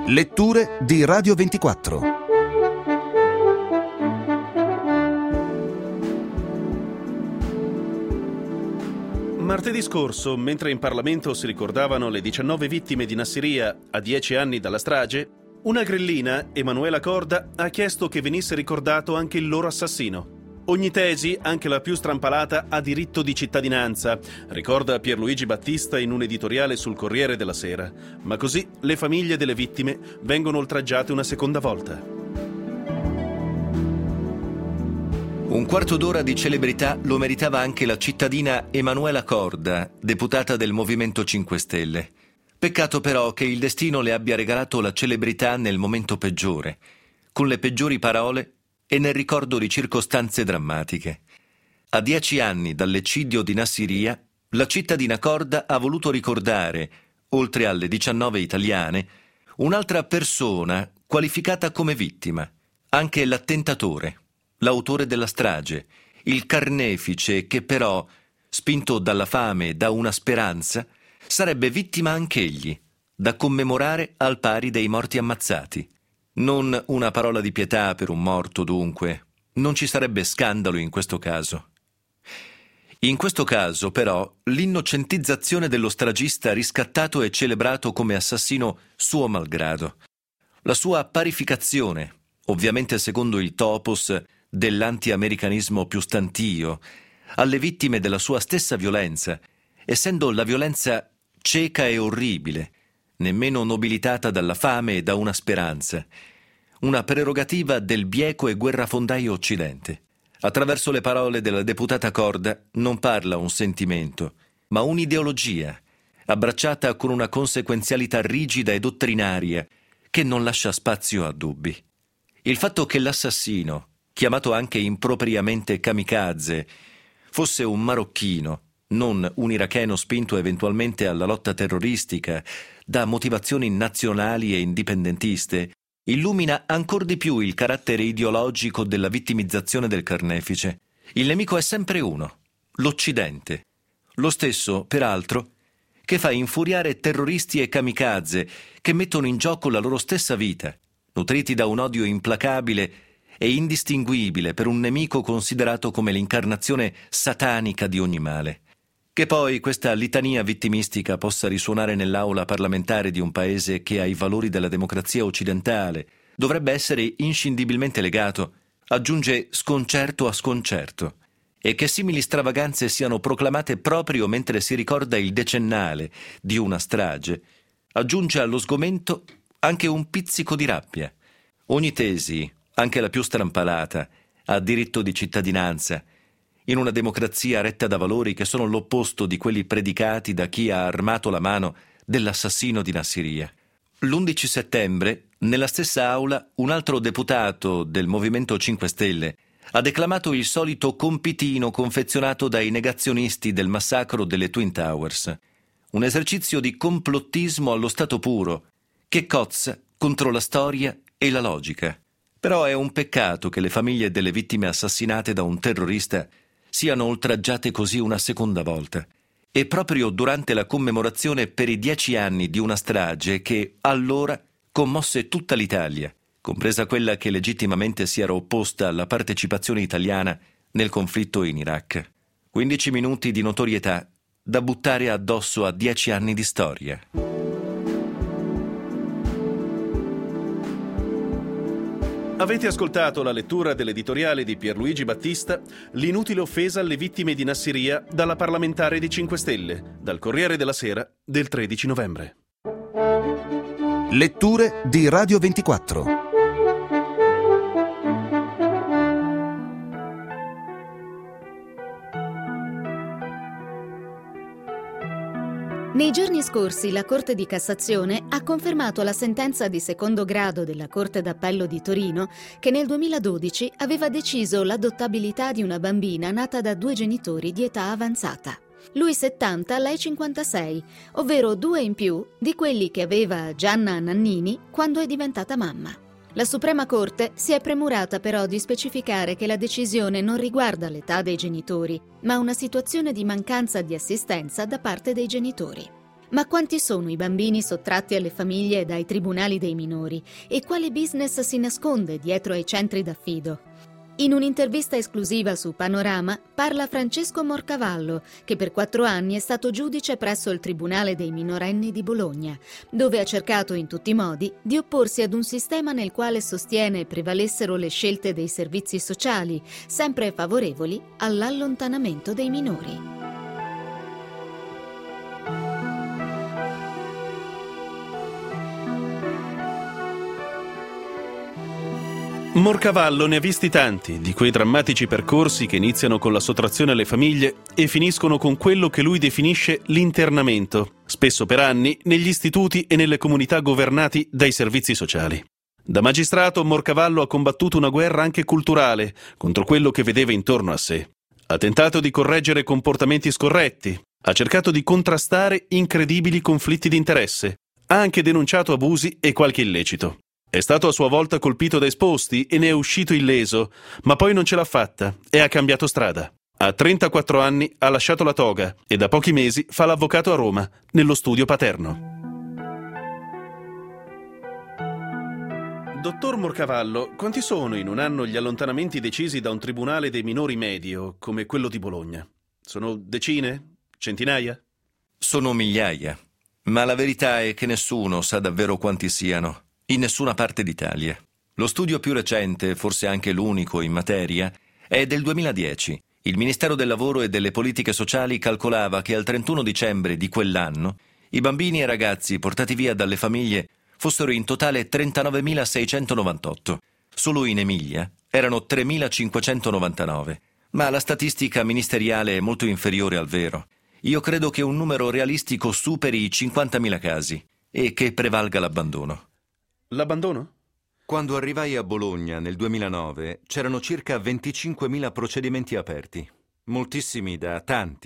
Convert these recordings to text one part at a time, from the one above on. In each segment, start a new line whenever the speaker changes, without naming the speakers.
Letture di Radio 24. Martedì scorso, mentre in Parlamento si ricordavano le 19 vittime di Nassiriya a 10 anni dalla strage, una grillina, Emanuela Corda, ha chiesto che venisse ricordato anche il loro assassino. Ogni tesi, anche la più strampalata, ha diritto di cittadinanza, ricorda Pierluigi Battista in un editoriale sul Corriere della Sera. Ma così le famiglie delle vittime vengono oltraggiate una seconda volta.
Un quarto d'ora di celebrità lo meritava anche la cittadina Emanuela Corda, deputata del Movimento 5 Stelle. Peccato però che il destino le abbia regalato la celebrità nel momento peggiore, con le peggiori parole e nel ricordo di circostanze drammatiche. A 10 anni dall'eccidio di Nassiriya, la cittadina Corda ha voluto ricordare, oltre alle 19 italiane, un'altra persona qualificata come vittima, anche l'attentatore, l'autore della strage, il carnefice che però, spinto dalla fame e da una speranza, sarebbe vittima anch'egli, da commemorare al pari dei morti ammazzati. Non una parola di pietà per un morto, dunque. Non ci sarebbe scandalo in questo caso. In questo caso, però, l'innocentizzazione dello stragista riscattato e celebrato come assassino suo malgrado. La sua parificazione, ovviamente secondo il topos dell'anti-americanismo più stantio, alle vittime della sua stessa violenza, essendo la violenza cieca e orribile, nemmeno nobilitata dalla fame e da una speranza, una prerogativa del bieco e guerrafondaio Occidente. Attraverso le parole della deputata Corda non parla un sentimento, ma un'ideologia, abbracciata con una conseguenzialità rigida e dottrinaria che non lascia spazio a dubbi. Il fatto che l'assassino, chiamato anche impropriamente kamikaze, fosse un marocchino, non un iracheno spinto eventualmente alla lotta terroristica da motivazioni nazionali e indipendentiste, illumina ancor di più il carattere ideologico della vittimizzazione del carnefice. Il nemico è sempre uno, l'Occidente. Lo stesso, peraltro, che fa infuriare terroristi e kamikaze che mettono in gioco la loro stessa vita, nutriti da un odio implacabile e indistinguibile per un nemico considerato come l'incarnazione satanica di ogni male. Che poi questa litania vittimistica possa risuonare nell'aula parlamentare di un paese che ai valori della democrazia occidentale dovrebbe essere inscindibilmente legato, aggiunge sconcerto a sconcerto, e che simili stravaganze siano proclamate proprio mentre si ricorda il decennale di una strage, aggiunge allo sgomento anche un pizzico di rabbia. Ogni tesi, anche la più strampalata, ha diritto di cittadinanza, in una democrazia retta da valori che sono l'opposto di quelli predicati da chi ha armato la mano dell'assassino di Nassiriya. L'11 settembre, nella stessa aula, un altro deputato del Movimento 5 Stelle ha declamato il solito compitino confezionato dai negazionisti del massacro delle Twin Towers. Un esercizio di complottismo allo stato puro, che cozza contro la storia e la logica. Però è un peccato che le famiglie delle vittime assassinate da un terrorista siano oltraggiate così una seconda volta. E proprio durante la commemorazione per i 10 anni di una strage che, allora, commosse tutta l'Italia, compresa quella che legittimamente si era opposta alla partecipazione italiana nel conflitto in Iraq. 15 minuti di notorietà da buttare addosso a 10 anni di storia.
Avete ascoltato la lettura dell'editoriale di Pierluigi Battista, L'inutile offesa alle vittime di Nassiriya dalla parlamentare di 5 Stelle, dal Corriere della Sera del 13 novembre. Letture di Radio 24.
Nei giorni scorsi la Corte di Cassazione ha confermato la sentenza di secondo grado della Corte d'Appello di Torino che nel 2012 aveva deciso l'adottabilità di una bambina nata da 2 genitori di età avanzata. Lui 70, lei 56, ovvero 2 in più di quelli che aveva Gianna Nannini quando è diventata mamma. La Suprema Corte si è premurata però di specificare che la decisione non riguarda l'età dei genitori, ma una situazione di mancanza di assistenza da parte dei genitori. Ma quanti sono i bambini sottratti alle famiglie dai tribunali dei minori e quale business si nasconde dietro ai centri d'affido? In un'intervista esclusiva su Panorama parla Francesco Morcavallo, che per 4 anni è stato giudice presso il Tribunale dei minorenni di Bologna, dove ha cercato in tutti i modi di opporsi ad un sistema nel quale sostiene prevalessero le scelte dei servizi sociali, sempre favorevoli all'allontanamento dei minori.
Morcavallo ne ha visti tanti, di quei drammatici percorsi che iniziano con la sottrazione alle famiglie e finiscono con quello che lui definisce l'internamento, spesso per anni, negli istituti e nelle comunità governati dai servizi sociali. Da magistrato, Morcavallo ha combattuto una guerra anche culturale contro quello che vedeva intorno a sé. Ha tentato di correggere comportamenti scorretti, ha cercato di contrastare incredibili conflitti di interesse, ha anche denunciato abusi e qualche illecito. È stato a sua volta colpito da esposti e ne è uscito illeso, ma poi non ce l'ha fatta e ha cambiato strada. A 34 anni ha lasciato la toga e da pochi mesi fa l'avvocato a Roma, nello studio paterno. Dottor Morcavallo, quanti sono in un anno gli allontanamenti decisi da un tribunale dei minori medio, come quello di Bologna? Sono decine? Centinaia?
Sono migliaia, ma la verità è che nessuno sa davvero quanti siano. In nessuna parte d'Italia. Lo studio più recente, forse anche l'unico in materia, è del 2010. Il Ministero del Lavoro e delle Politiche Sociali calcolava che al 31 dicembre di quell'anno i bambini e ragazzi portati via dalle famiglie fossero in totale 39.698. Solo in Emilia erano 3.599. Ma la statistica ministeriale è molto inferiore al vero. Io credo che un numero realistico superi i 50.000 casi e che prevalga l'abbandono.
L'abbandono?
Quando arrivai a Bologna nel 2009 c'erano circa 25.000 procedimenti aperti, moltissimi da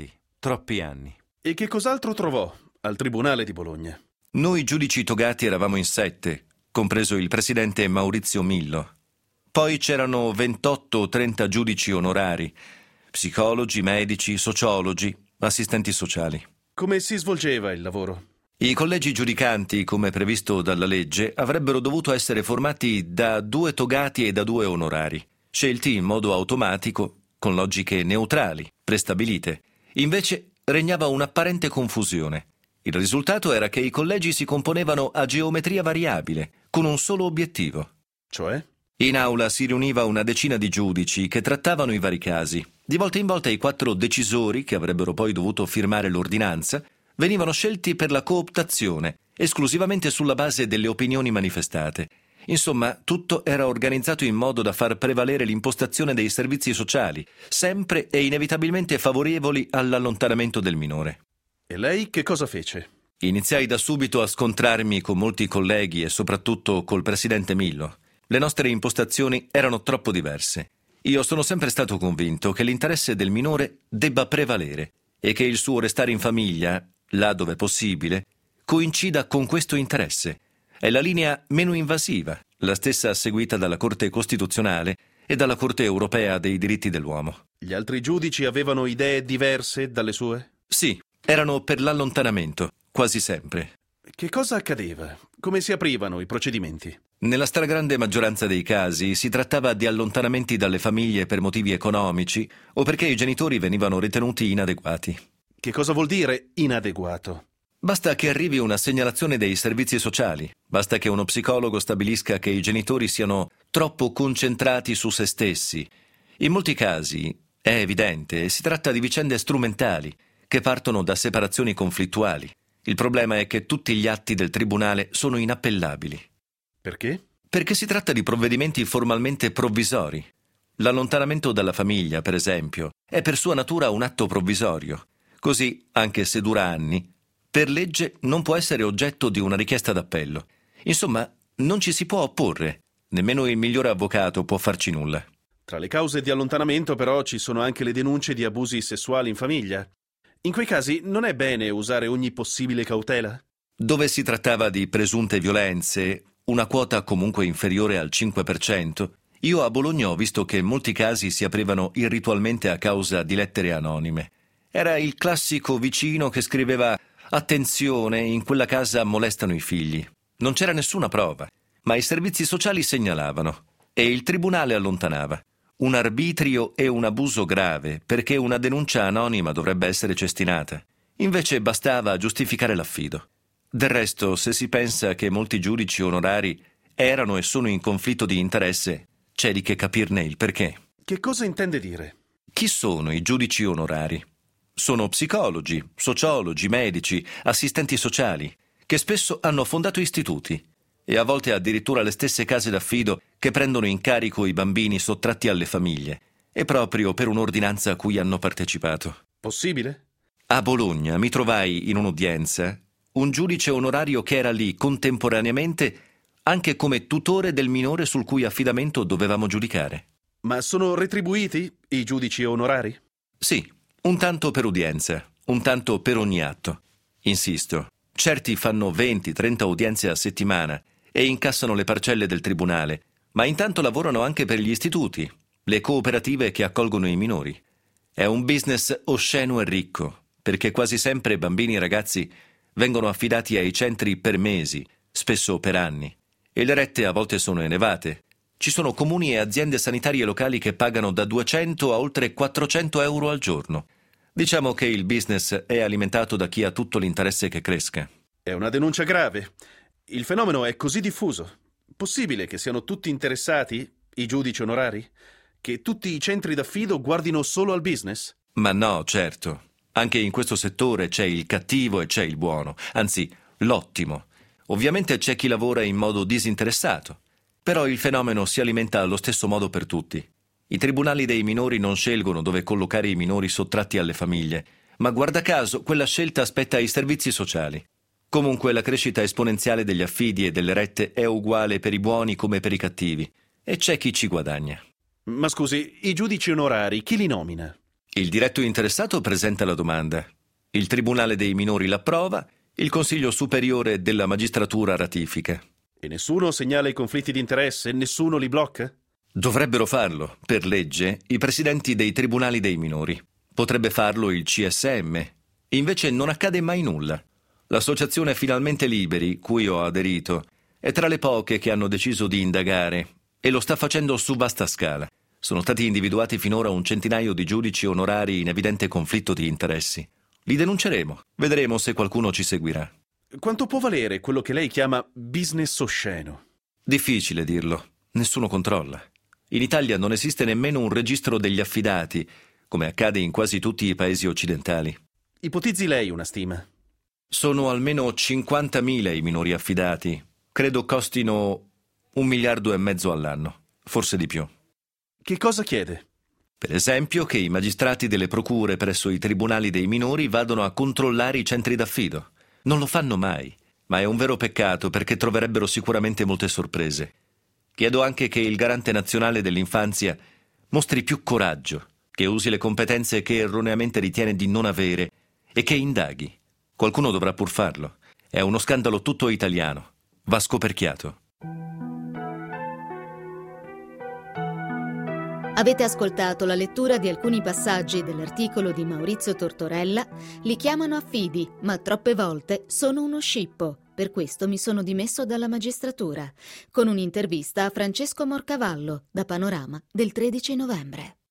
troppi anni.
E che cos'altro trovò al Tribunale di Bologna?
Noi giudici togati eravamo in 7, compreso il presidente Maurizio Millo. Poi c'erano 28 o 30 giudici onorari, psicologi, medici, sociologi, assistenti sociali.
Come si svolgeva il lavoro?
I collegi giudicanti, come previsto dalla legge, avrebbero dovuto essere formati da 2 togati e da 2 onorari, scelti in modo automatico, con logiche neutrali, prestabilite. Invece regnava un'apparente confusione. Il risultato era che i collegi si componevano a geometria variabile, con un solo obiettivo.
Cioè?
In aula si riuniva una decina di giudici che trattavano i vari casi. Di volta in volta i 4 decisori, che avrebbero poi dovuto firmare l'ordinanza, venivano scelti per la cooptazione, esclusivamente sulla base delle opinioni manifestate. Insomma, tutto era organizzato in modo da far prevalere l'impostazione dei servizi sociali, sempre e inevitabilmente favorevoli all'allontanamento del minore.
E lei che cosa fece?
Iniziai da subito a scontrarmi con molti colleghi e soprattutto col presidente Millo. Le nostre impostazioni erano troppo diverse. Io sono sempre stato convinto che l'interesse del minore debba prevalere e che il suo restare in famiglia, là dove possibile, coincida con questo interesse. È la linea meno invasiva, la stessa seguita dalla Corte Costituzionale e dalla Corte Europea dei Diritti dell'Uomo.
Gli altri giudici avevano idee diverse dalle sue?
Sì, erano per l'allontanamento, quasi sempre.
Che cosa accadeva? Come si aprivano i procedimenti?
Nella stragrande maggioranza dei casi si trattava di allontanamenti dalle famiglie per motivi economici o perché i genitori venivano ritenuti inadeguati.
Che cosa vuol dire inadeguato?
Basta che arrivi una segnalazione dei servizi sociali, basta che uno psicologo stabilisca che i genitori siano troppo concentrati su se stessi. In molti casi, è evidente, si tratta di vicende strumentali che partono da separazioni conflittuali. Il problema è che tutti gli atti del tribunale sono inappellabili.
Perché?
Perché si tratta di provvedimenti formalmente provvisori. L'allontanamento dalla famiglia, per esempio, è per sua natura un atto provvisorio. Così, anche se dura anni, per legge non può essere oggetto di una richiesta d'appello. Insomma, non ci si può opporre. Nemmeno il migliore avvocato può farci nulla.
Tra le cause di allontanamento, però, ci sono anche le denunce di abusi sessuali in famiglia. In quei casi non è bene usare ogni possibile cautela?
Dove si trattava di presunte violenze, una quota comunque inferiore al 5%, io a Bologna ho visto che molti casi si aprivano irritualmente a causa di lettere anonime. Era il classico vicino che scriveva Attenzione, in quella casa molestano i figli. Non c'era nessuna prova, ma i servizi sociali segnalavano e il tribunale allontanava. Un arbitrio e un abuso grave, perché una denuncia anonima dovrebbe essere cestinata. Invece bastava giustificare l'affido. Del resto, se si pensa che molti giudici onorari erano e sono in conflitto di interesse, c'è di che capirne il perché.
Che cosa intende dire?
Chi sono i giudici onorari? Sono psicologi, sociologi, medici, assistenti sociali, che spesso hanno fondato istituti e a volte addirittura le stesse case d'affido che prendono in carico i bambini sottratti alle famiglie, e proprio per un'ordinanza a cui hanno partecipato.
Possibile?
A Bologna mi trovai in un'udienza un giudice onorario che era lì contemporaneamente anche come tutore del minore sul cui affidamento dovevamo giudicare.
Ma sono retribuiti i giudici onorari?
Sì, un tanto per udienza, un tanto per ogni atto. Insisto, certi fanno 20-30 udienze a settimana e incassano le parcelle del tribunale, ma intanto lavorano anche per gli istituti, le cooperative che accolgono i minori. È un business osceno e ricco, perché quasi sempre bambini e ragazzi vengono affidati ai centri per mesi, spesso per anni, e le rette a volte sono elevate. Ci sono comuni e aziende sanitarie locali che pagano da 200 a oltre 400 euro al giorno. Diciamo che il business è alimentato da chi ha tutto l'interesse che cresca.
È una denuncia grave. Il fenomeno è così diffuso. Possibile che siano tutti interessati, i giudici onorari? Che tutti i centri d'affido guardino solo al business?
Ma no, certo. Anche in questo settore c'è il cattivo e c'è il buono, anzi, l'ottimo. Ovviamente c'è chi lavora in modo disinteressato, però il fenomeno si alimenta allo stesso modo per tutti. I tribunali dei minori non scelgono dove collocare i minori sottratti alle famiglie, ma guarda caso quella scelta aspetta i servizi sociali. Comunque la crescita esponenziale degli affidi e delle rette è uguale per i buoni come per i cattivi, e c'è chi ci guadagna.
Ma scusi, i giudici onorari, chi li nomina?
Il diretto interessato presenta la domanda, il Tribunale dei minori l'approva, il Consiglio Superiore della Magistratura ratifica.
E nessuno segnala i conflitti di interesse? Nessuno li blocca?
Dovrebbero farlo, per legge, i presidenti dei tribunali dei minori. Potrebbe farlo il CSM. Invece non accade mai nulla. L'associazione Finalmente Liberi, cui ho aderito, è tra le poche che hanno deciso di indagare e lo sta facendo su vasta scala. Sono stati individuati finora un centinaio di giudici onorari in evidente conflitto di interessi. Li denunceremo. Vedremo se qualcuno ci seguirà.
Quanto può valere quello che lei chiama business osceno?
Difficile dirlo. Nessuno controlla. In Italia non esiste nemmeno un registro degli affidati, come accade in quasi tutti i paesi occidentali.
Ipotizzi lei una stima.
Sono almeno 50.000 i minori affidati. Credo costino 1,5 miliardi all'anno, forse di più.
Che cosa chiede?
Per esempio che i magistrati delle procure presso i tribunali dei minori vadano a controllare i centri d'affido. Non lo fanno mai, ma è un vero peccato perché troverebbero sicuramente molte sorprese. Chiedo anche che il Garante Nazionale dell'Infanzia mostri più coraggio, che usi le competenze che erroneamente ritiene di non avere e che indaghi. Qualcuno dovrà pur farlo. È uno scandalo tutto italiano. Va scoperchiato.
Avete ascoltato la lettura di alcuni passaggi dell'articolo di Maurizio Tortorella. Li chiamano affidi, ma troppe volte sono uno scippo. Per questo mi sono dimesso dalla magistratura. Con un'intervista a Francesco Morcavallo, da Panorama, del 13 novembre.